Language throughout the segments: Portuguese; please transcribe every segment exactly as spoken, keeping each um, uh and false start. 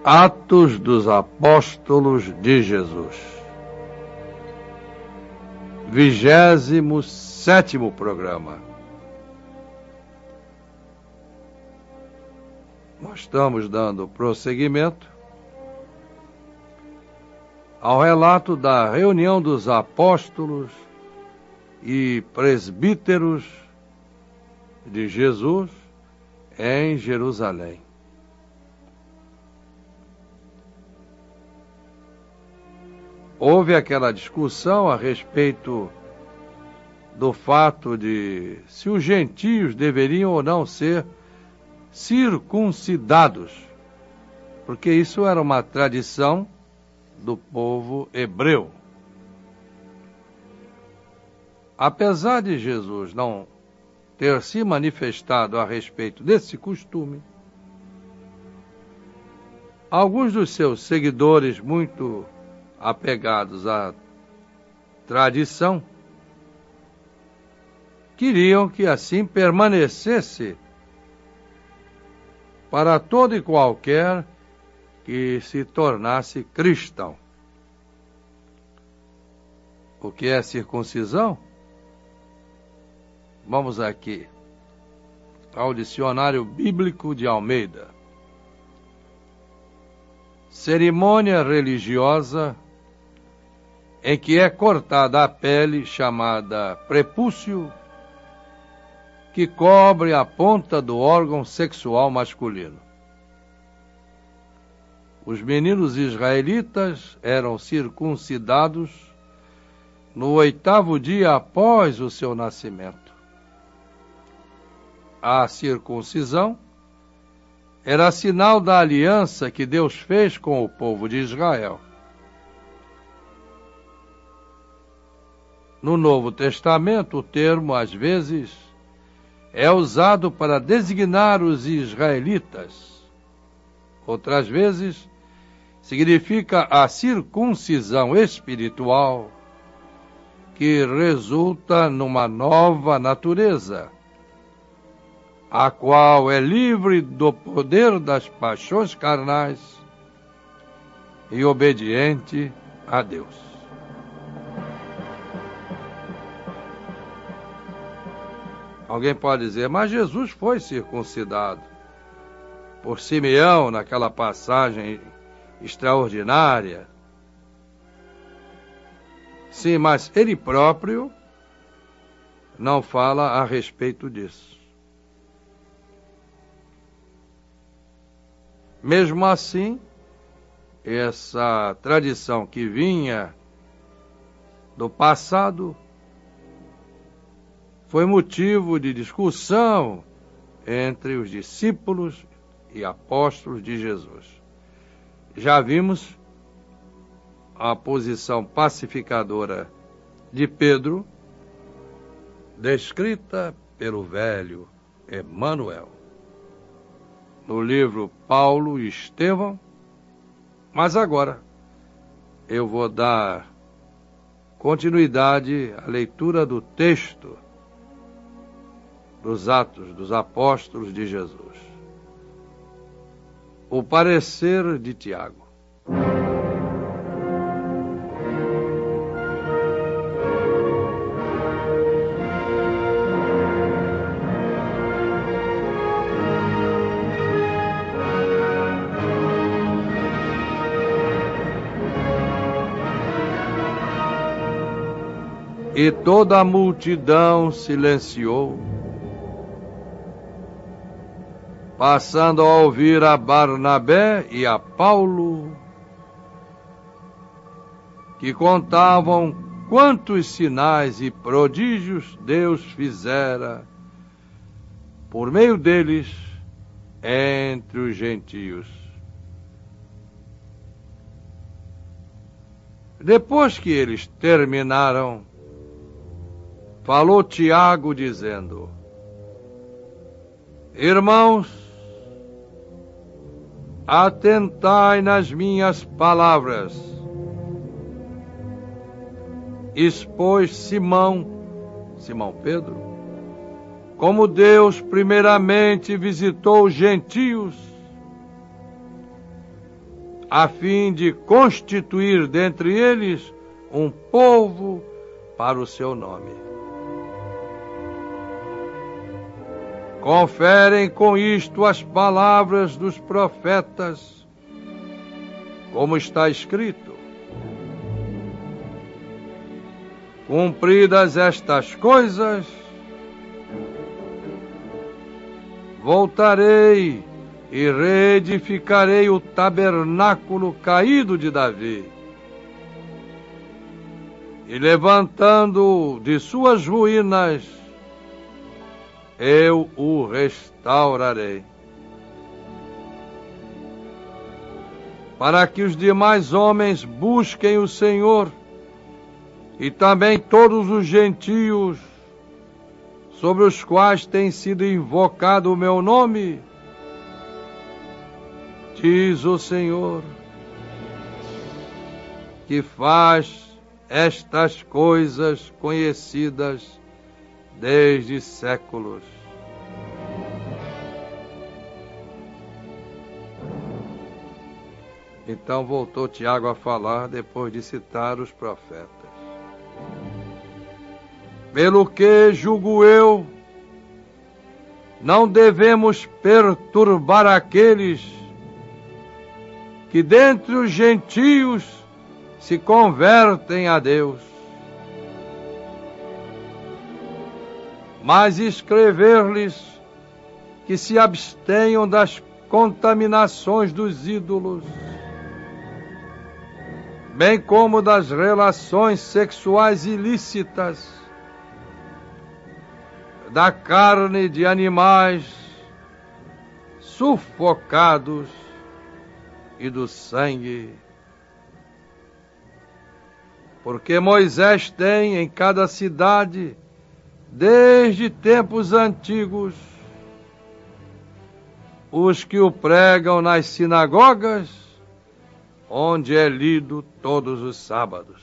Atos dos Apóstolos de Jesus. Vigésimo sétimo programa. Nós estamos dando prosseguimento ao relato da reunião dos apóstolos e presbíteros de Jesus em Jerusalém. Houve aquela discussão a respeito do fato de se os gentios deveriam ou não ser circuncidados, porque isso era uma tradição do povo hebreu. Apesar de Jesus não ter se manifestado a respeito desse costume, alguns dos seus seguidores muito apegados à tradição queriam que assim permanecesse para todo e qualquer que se tornasse cristão. O que é circuncisão? Vamos aqui ao dicionário bíblico de Almeida. Cerimônia religiosa em que é cortada a pele, chamada prepúcio, que cobre a ponta do órgão sexual masculino. Os meninos israelitas eram circuncidados no oitavo dia após o seu nascimento. A circuncisão era sinal da aliança que Deus fez com o povo de Israel. No Novo Testamento, o termo, às vezes, é usado para designar os israelitas. Outras vezes, significa a circuncisão espiritual, que resulta numa nova natureza, a qual é livre do poder das paixões carnais e obediente a Deus. Alguém pode dizer, mas Jesus foi circuncidado por Simeão naquela passagem extraordinária. Sim, mas ele próprio não fala a respeito disso. Mesmo assim, essa tradição que vinha do passado foi motivo de discussão entre os discípulos e apóstolos de Jesus. Já vimos a posição pacificadora de Pedro, descrita pelo velho Emanuel, no livro Paulo e Estevão, mas agora eu vou dar continuidade à leitura do texto dos Atos dos Apóstolos de Jesus. O parecer de Tiago. E toda a multidão silenciou, passando a ouvir a Barnabé e a Paulo, que contavam quantos sinais e prodígios Deus fizera por meio deles entre os gentios. Depois que eles terminaram, falou Tiago dizendo, irmãos, atentai nas minhas palavras. Expôs Simão, Simão Pedro, como Deus primeiramente visitou os gentios, a fim de constituir dentre eles um povo para o seu nome. Conferem com isto as palavras dos profetas, como está escrito: cumpridas estas coisas, voltarei e reedificarei o tabernáculo caído de Davi, e levantando de suas ruínas, eu o restaurarei, para que os demais homens busquem o Senhor, e também todos os gentios sobre os quais tem sido invocado o meu nome, diz o Senhor, que faz estas coisas conhecidas desde séculos. Então voltou Tiago a falar, depois de citar os profetas. Pelo que, julgo eu, não devemos perturbar aqueles que dentre os gentios se convertem a Deus, mas escrever-lhes que se abstenham das contaminações dos ídolos, bem como das relações sexuais ilícitas, da carne de animais sufocados e do sangue. Porque Moisés tem em cada cidade, desde tempos antigos, os que o pregam nas sinagogas, onde é lido todos os sábados.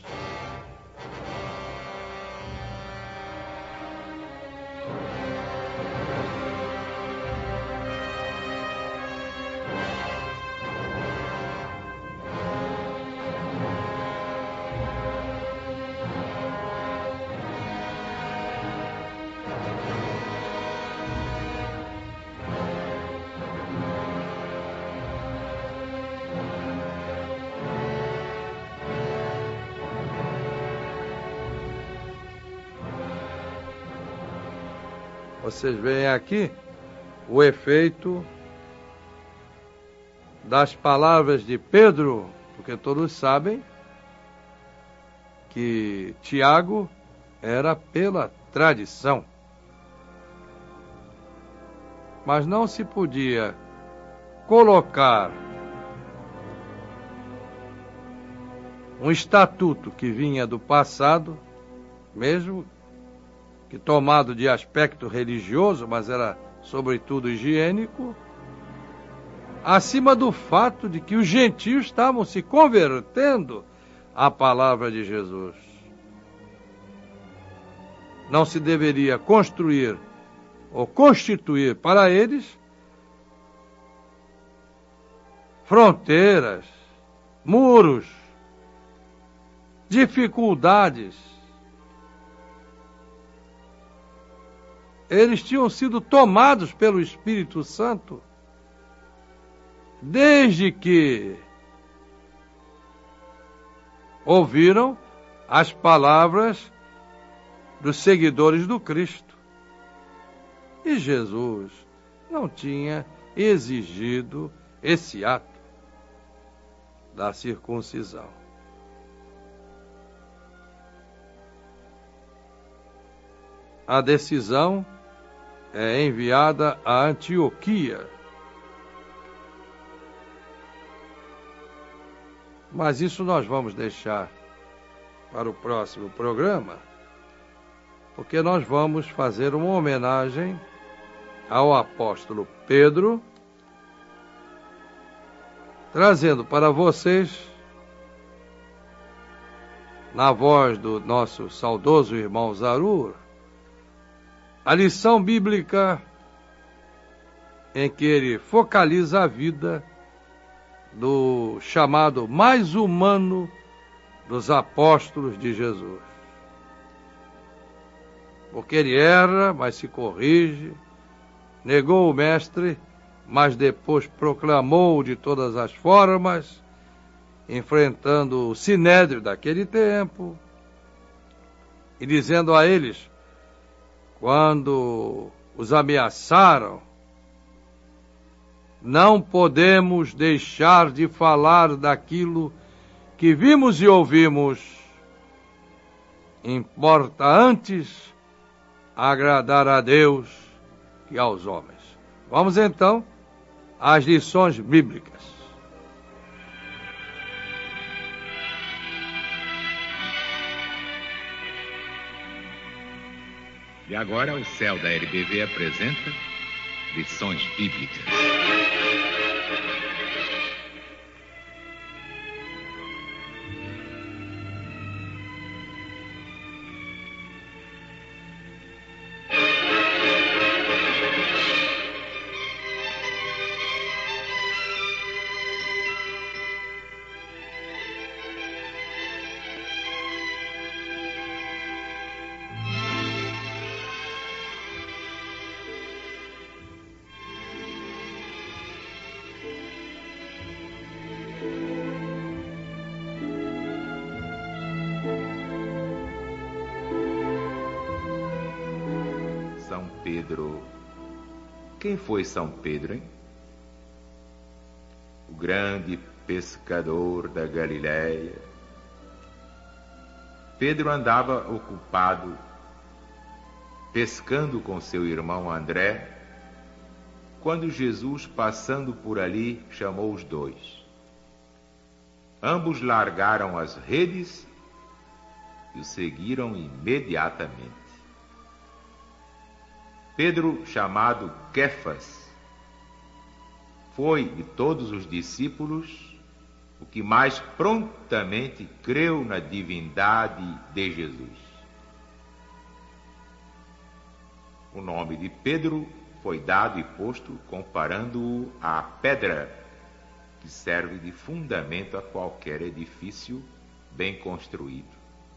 Vocês veem aqui o efeito das palavras de Pedro, porque todos sabem que Tiago era pela tradição. Mas não se podia colocar um estatuto que vinha do passado, mesmo que tomado de aspecto religioso, mas era sobretudo higiênico, acima do fato de que os gentios estavam se convertendo à palavra de Jesus. Não se deveria construir ou constituir para eles fronteiras, muros, dificuldades. Eles tinham sido tomados pelo Espírito Santo desde que ouviram as palavras dos seguidores do Cristo. E Jesus não tinha exigido esse ato da circuncisão. A decisão é enviada a Antioquia. Mas isso nós vamos deixar para o próximo programa, porque nós vamos fazer uma homenagem ao apóstolo Pedro, trazendo para vocês, na voz do nosso saudoso irmão Zarur, a lição bíblica em que ele focaliza a vida do chamado mais humano dos apóstolos de Jesus. Porque ele erra, mas se corrige, negou o mestre, mas depois proclamou de todas as formas, enfrentando o sinédrio daquele tempo, e dizendo a eles, quando os ameaçaram, não podemos deixar de falar daquilo que vimos e ouvimos. Importa antes agradar a Deus que aos homens. Vamos então às lições bíblicas. E agora o Céu da L B V apresenta Lições Bíblicas. São Pedro. Quem foi São Pedro, hein? O grande pescador da Galileia. Pedro andava ocupado pescando com seu irmão André, quando Jesus, passando por ali, chamou os dois. Ambos largaram as redes e o seguiram imediatamente. Pedro, chamado Quefas, foi de todos os discípulos o que mais prontamente creu na divindade de Jesus. O nome de Pedro foi dado e posto comparando-o à pedra que serve de fundamento a qualquer edifício bem construído.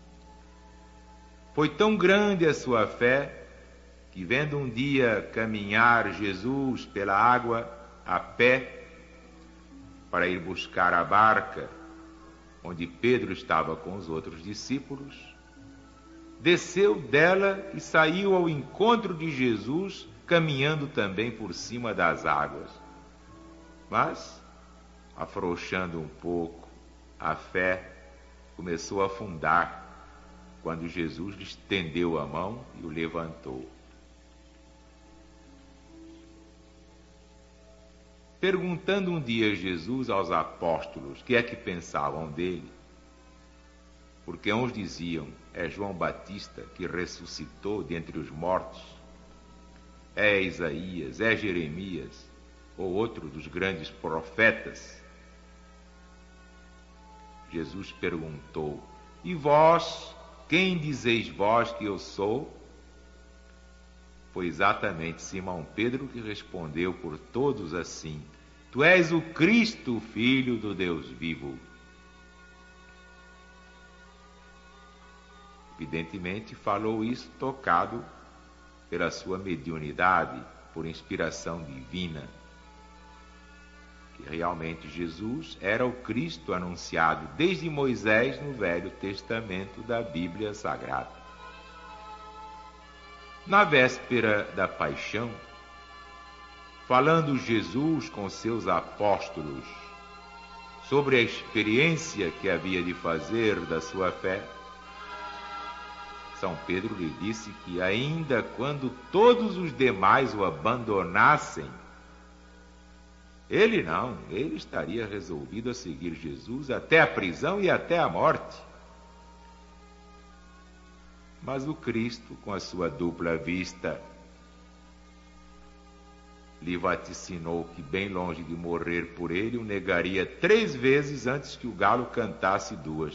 Foi tão grande a sua fé que, vendo um dia caminhar Jesus pela água a pé para ir buscar a barca onde Pedro estava com os outros discípulos, desceu dela e saiu ao encontro de Jesus, caminhando também por cima das águas. Mas, afrouxando um pouco, a fé começou a afundar quando Jesus lhe estendeu a mão e o levantou. Perguntando um dia Jesus aos apóstolos o que é que pensavam dele, porque uns diziam, é João Batista que ressuscitou dentre os mortos, é Isaías, é Jeremias, ou outro dos grandes profetas. Jesus perguntou, e vós, quem dizeis vós que eu sou? Foi exatamente Simão Pedro que respondeu por todos assim, tu és o Cristo, Filho do Deus vivo. Evidentemente falou isso tocado pela sua mediunidade, por inspiração divina, que realmente Jesus era o Cristo anunciado desde Moisés no Velho Testamento da Bíblia Sagrada. Na véspera da paixão, falando Jesus com seus apóstolos sobre a experiência que havia de fazer da sua fé, São Pedro lhe disse que ainda quando todos os demais o abandonassem, ele não, ele estaria resolvido a seguir Jesus até a prisão e até a morte. Mas o Cristo, com a sua dupla vista, lhe vaticinou que, bem longe de morrer por ele, o negaria três vezes antes que o galo cantasse duas.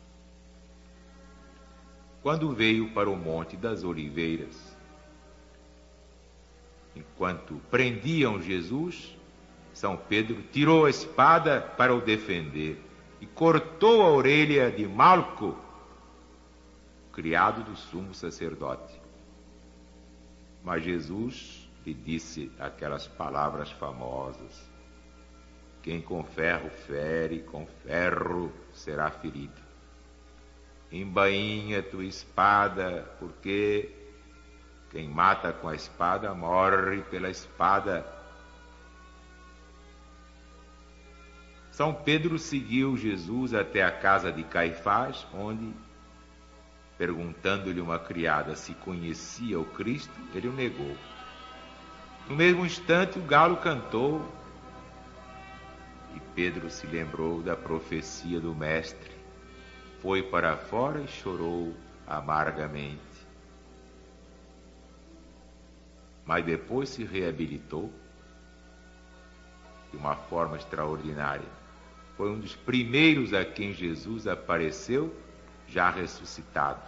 Quando veio para o Monte das Oliveiras, enquanto prendiam Jesus, São Pedro tirou a espada para o defender e cortou a orelha de Malco, criado do sumo sacerdote. Mas Jesus lhe disse aquelas palavras famosas: quem com ferro fere, com ferro será ferido. Embainha tua espada, porque quem mata com a espada morre pela espada. São Pedro seguiu Jesus até a casa de Caifás, onde, perguntando-lhe uma criada se conhecia o Cristo, ele o negou. No mesmo instante o galo cantou e Pedro se lembrou da profecia do Mestre. Foi para fora e chorou amargamente. Mas depois se reabilitou de uma forma extraordinária. Foi um dos primeiros a quem Jesus apareceu, já ressuscitado.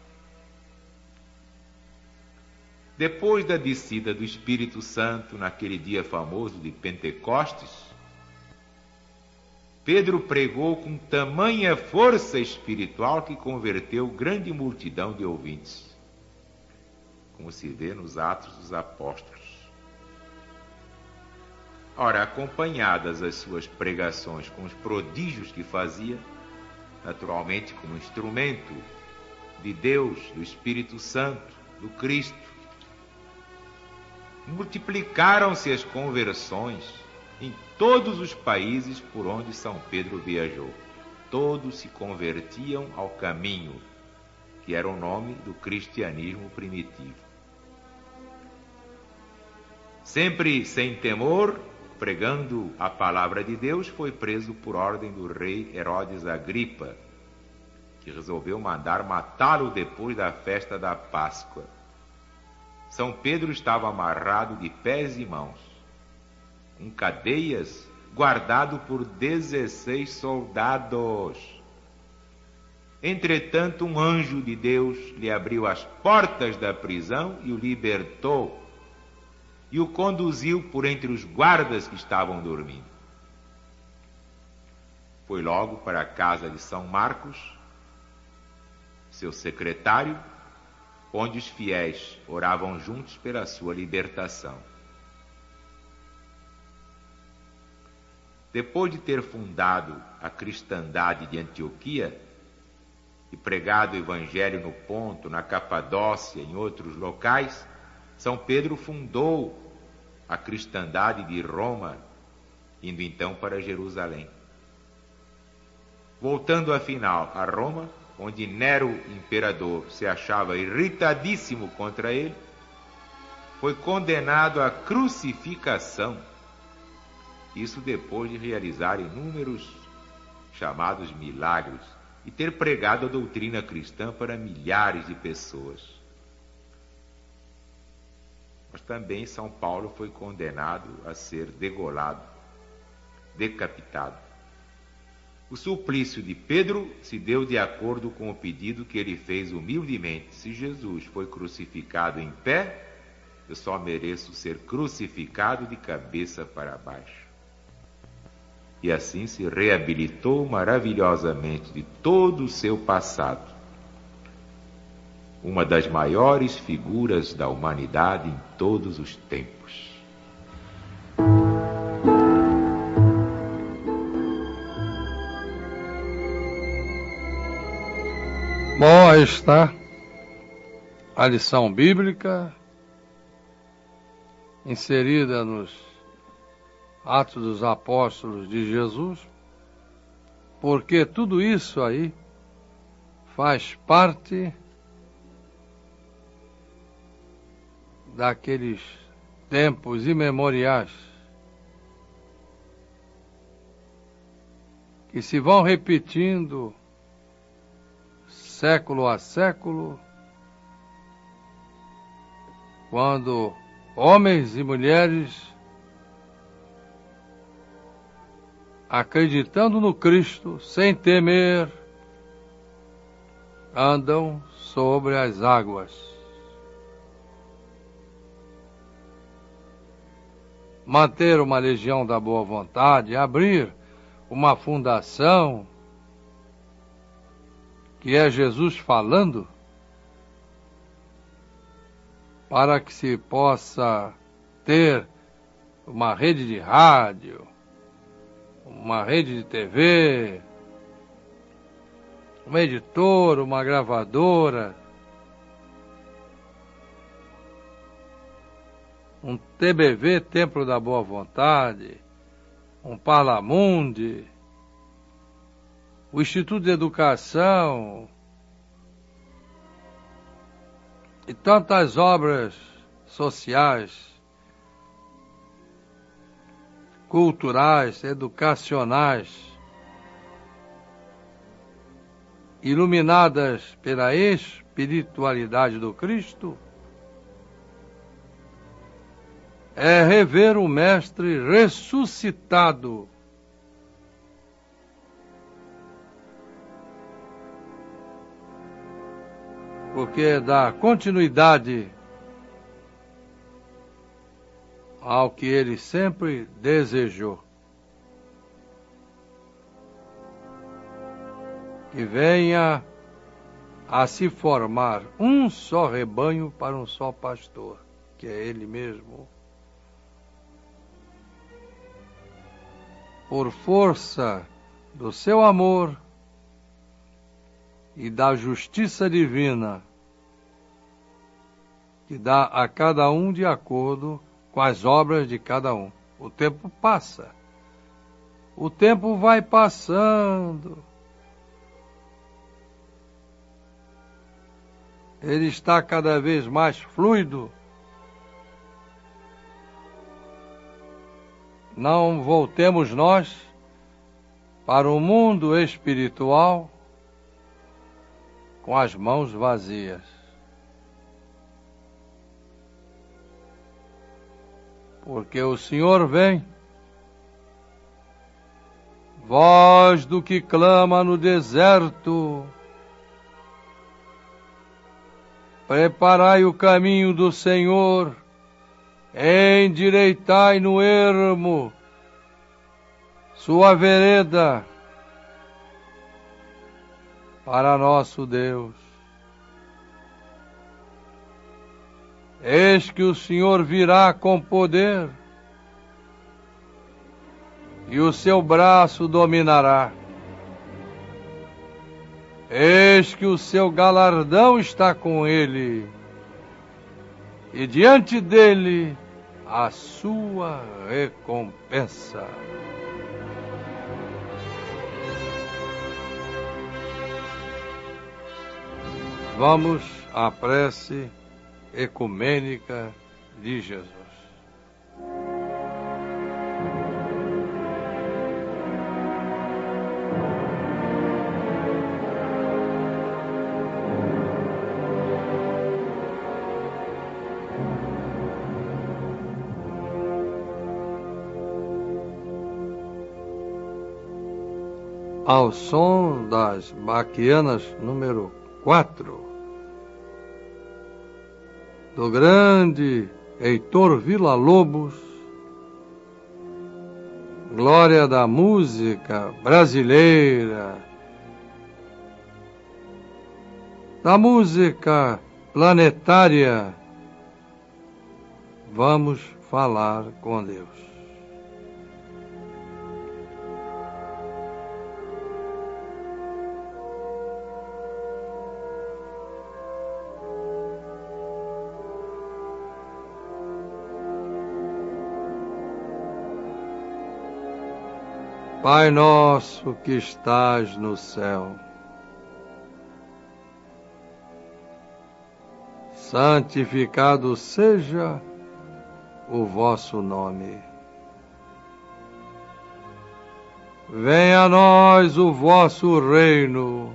Depois da descida do Espírito Santo, naquele dia famoso de Pentecostes, Pedro pregou com tamanha força espiritual que converteu grande multidão de ouvintes, como se vê nos Atos dos Apóstolos. Ora, acompanhadas as suas pregações com os prodígios que fazia, naturalmente como instrumento de Deus, do Espírito Santo, do Cristo, multiplicaram-se as conversões em todos os países por onde São Pedro viajou. Todos se convertiam ao caminho, que era o nome do cristianismo primitivo. Sempre sem temor, pregando a palavra de Deus, foi preso por ordem do rei Herodes Agripa, que resolveu mandar matá-lo depois da festa da Páscoa. São Pedro estava amarrado de pés e mãos, com cadeias, guardado por dezesseis soldados. Entretanto, um anjo de Deus lhe abriu as portas da prisão e o libertou, e o conduziu por entre os guardas que estavam dormindo. Foi logo para a casa de São Marcos, seu secretário, onde os fiéis oravam juntos pela sua libertação. Depois de ter fundado a cristandade de Antioquia e pregado o evangelho no Ponto, na Capadócia e em outros locais, São Pedro fundou a cristandade de Roma, indo então para Jerusalém. Voltando afinal a Roma, onde Nero, imperador, se achava irritadíssimo contra ele, foi condenado à crucificação. Isso depois de realizar inúmeros chamados milagres e ter pregado a doutrina cristã para milhares de pessoas. Mas também São Paulo foi condenado a ser degolado, decapitado. O suplício de Pedro se deu de acordo com o pedido que ele fez humildemente. Se Jesus foi crucificado em pé, eu só mereço ser crucificado de cabeça para baixo. E assim se reabilitou maravilhosamente de todo o seu passado. Uma das maiores figuras da humanidade em todos os tempos. Bom, aí está a lição bíblica inserida nos Atos dos Apóstolos de Jesus, porque tudo isso aí faz parte daqueles tempos imemoriais que se vão repetindo século a século, quando homens e mulheres, acreditando no Cristo, sem temer, andam sobre as águas. manter uma legião da boa vontade, abrir uma fundação, que é Jesus falando, para que se possa ter uma rede de rádio, uma rede de T V, uma editora, uma gravadora, um T B V, Templo da Boa Vontade, um Parlamundi, o Instituto de Educação e tantas obras sociais, culturais, educacionais, iluminadas pela espiritualidade do Cristo, é rever o Mestre ressuscitado. Porque dá continuidade ao que ele sempre desejou. Que venha a se formar um só rebanho para um só pastor, que é ele mesmo. Por força do seu amor e da justiça divina, que dá a cada um de acordo com as obras de cada um. O tempo passa. O tempo vai passando. Ele está cada vez mais fluido. Não voltemos nós para o mundo espiritual com as mãos vazias. Porque o Senhor vem, voz do que clama no deserto, preparai o caminho do Senhor, endireitai no ermo sua vereda para nosso Deus. Eis que o Senhor virá com poder, e o seu braço dominará. Eis que o seu galardão está com ele, e diante dele a sua recompensa. Vamos à prece ecumênica de Jesus. Ao som das baquianas número quatro, do grande Heitor Villa-Lobos, glória da música brasileira, da música planetária, vamos falar com Deus. Pai nosso que estás no céu, santificado seja o vosso nome. Venha a nós o vosso reino.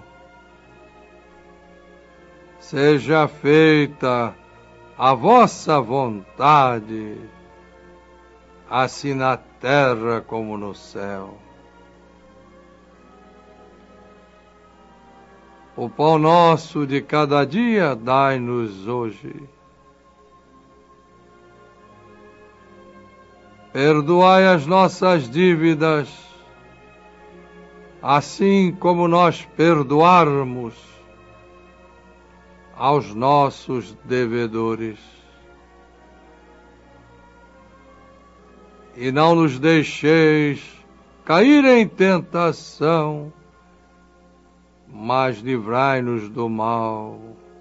Seja feita a vossa vontade, assim na terra como no céu. O pão nosso de cada dia dai-nos hoje. perdoai as nossas dívidas, assim como nós perdoarmos aos nossos devedores. E não nos deixeis cair em tentação, mas livrai-nos do mal,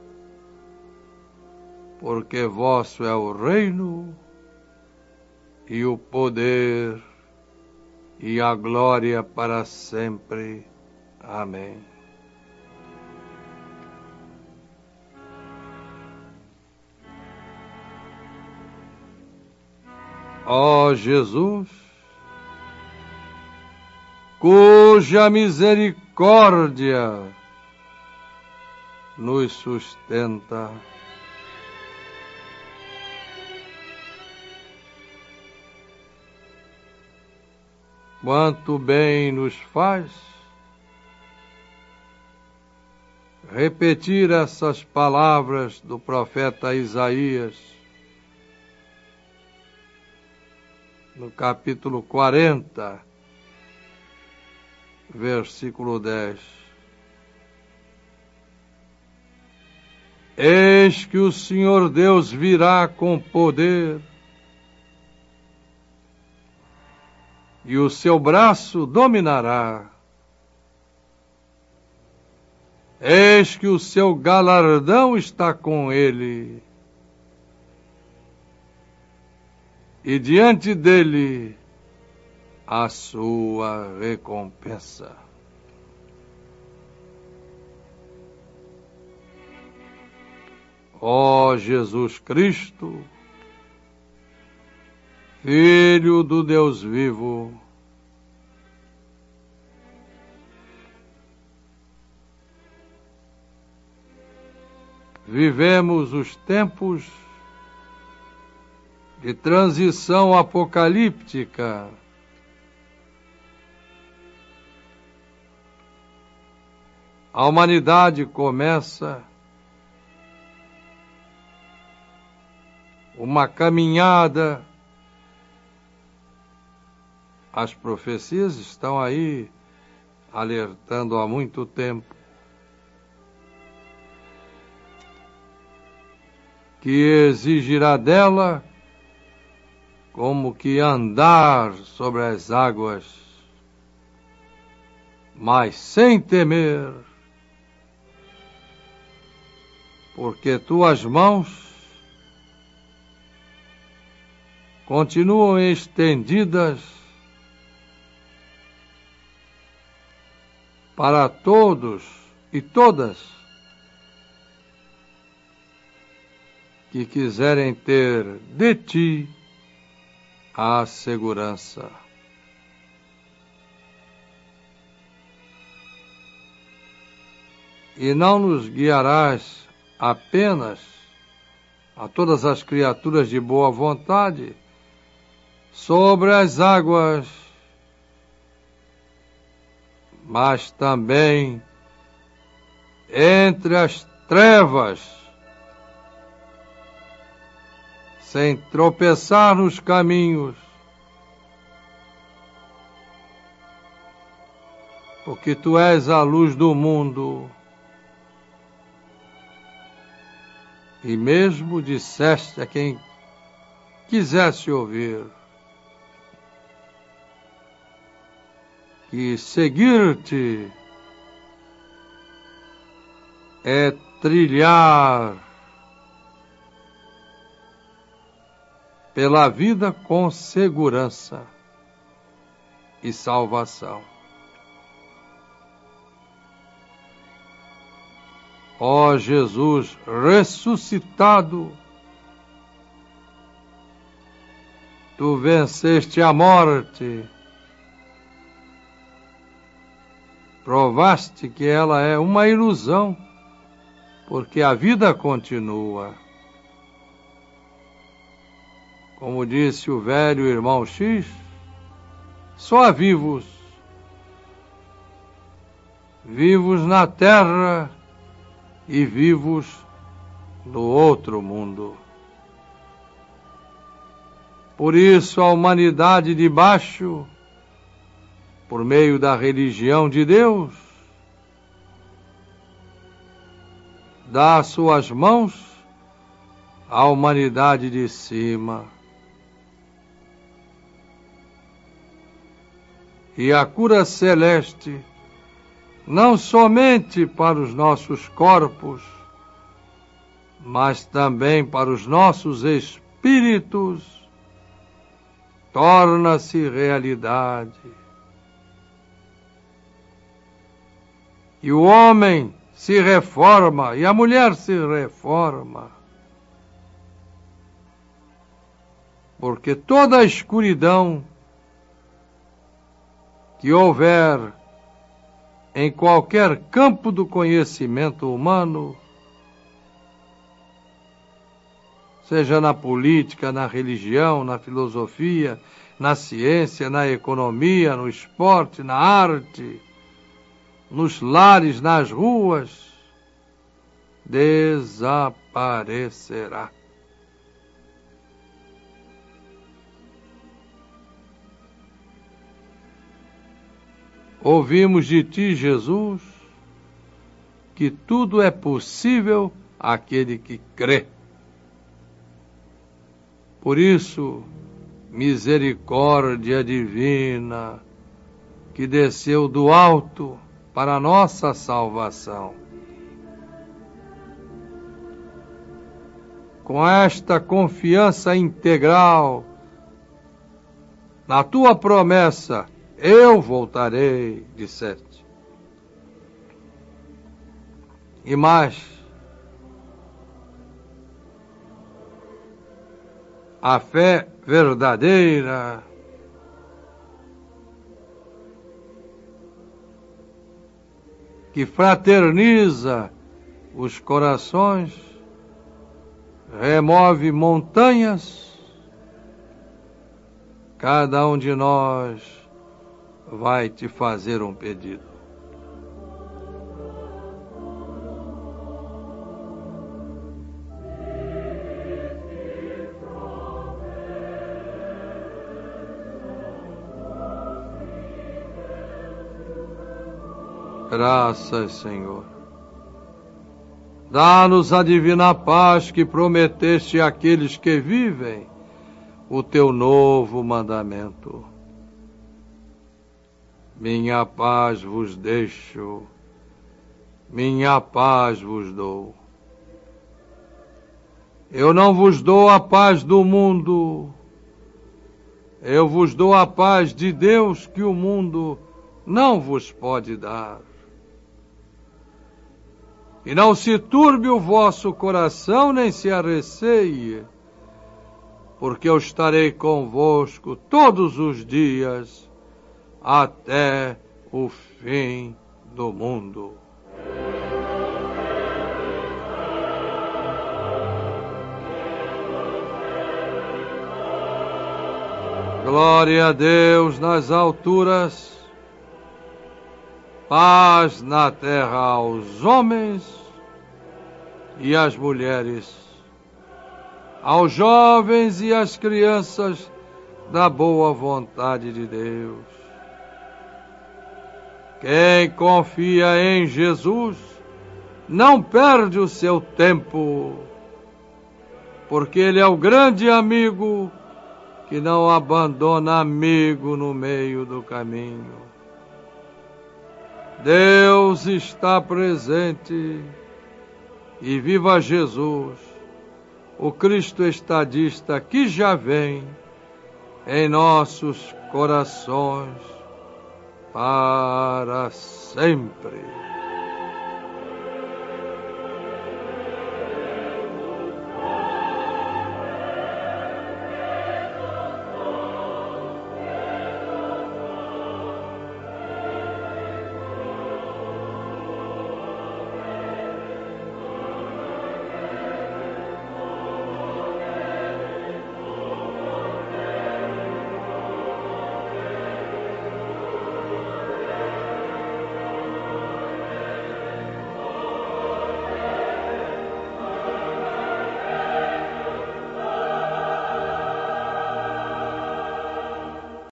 porque vosso é o reino, e o poder, e a glória para sempre. Amém. Ó Jesus, cuja misericórdia nos sustenta, quanto bem nos faz repetir essas palavras do profeta Isaías, no capítulo quarenta, versículo dez. Eis que o Senhor Deus virá com poder, e o seu braço dominará. Eis que o seu galardão está com ele, e diante dele a sua recompensa. Ó Jesus Cristo, Filho do Deus vivo, vivemos os tempos de transição apocalíptica. A humanidade começa uma caminhada. As profecias estão aí alertando há muito tempo que exigirá dela como que andar sobre as águas, mas sem temer, porque tuas mãos continuam estendidas para todos e todas que quiserem ter de ti a segurança. E não nos guiarás apenas a todas as criaturas de boa vontade sobre as águas, mas também entre as trevas, sem tropeçar nos caminhos, porque tu és a luz do mundo. E mesmo disseste a quem quisesse ouvir que seguir-te é trilhar pela vida com segurança e salvação. Ó Jesus ressuscitado, tu venceste a morte, provaste que ela é uma ilusão, porque a vida continua. Como disse o velho irmão X, só vivos, vivos na terra e vivos no outro mundo. Por isso a humanidade de baixo, por meio da religião de Deus, dá as suas mãos à humanidade de cima. E a cura celeste, não somente para os nossos corpos, mas também para os nossos espíritos, torna-se realidade. E o homem se reforma, e a mulher se reforma, porque toda a escuridão que houver em qualquer campo do conhecimento humano, seja na política, na religião, na filosofia, na ciência, na economia, no esporte, na arte, nos lares, nas ruas, desaparecerá. Ouvimos de ti, Jesus, que tudo é possível àquele que crê. Por isso, misericórdia divina, que desceu do alto para a nossa salvação. Com esta confiança integral na tua promessa, eu voltarei, disseste. E mais, a fé verdadeira que fraterniza os corações, remove montanhas, cada um de nós vai te fazer um pedido. Graças, Senhor. Dá-nos a divina paz que prometeste àqueles que vivem o teu novo mandamento. Minha paz vos deixo, minha paz vos dou. Eu não vos dou a paz do mundo, eu vos dou a paz de Deus que o mundo não vos pode dar. E não se turbe o vosso coração, nem se arreceie, porque eu estarei convosco todos os dias, até o fim do mundo. Glória a Deus nas alturas, paz na terra aos homens e às mulheres, aos jovens e às crianças da boa vontade de Deus. Quem confia em Jesus não perde o seu tempo, porque Ele é o grande amigo que não abandona amigo no meio do caminho. Deus está presente e viva Jesus, o Cristo estadista que já vem em nossos corações para sempre.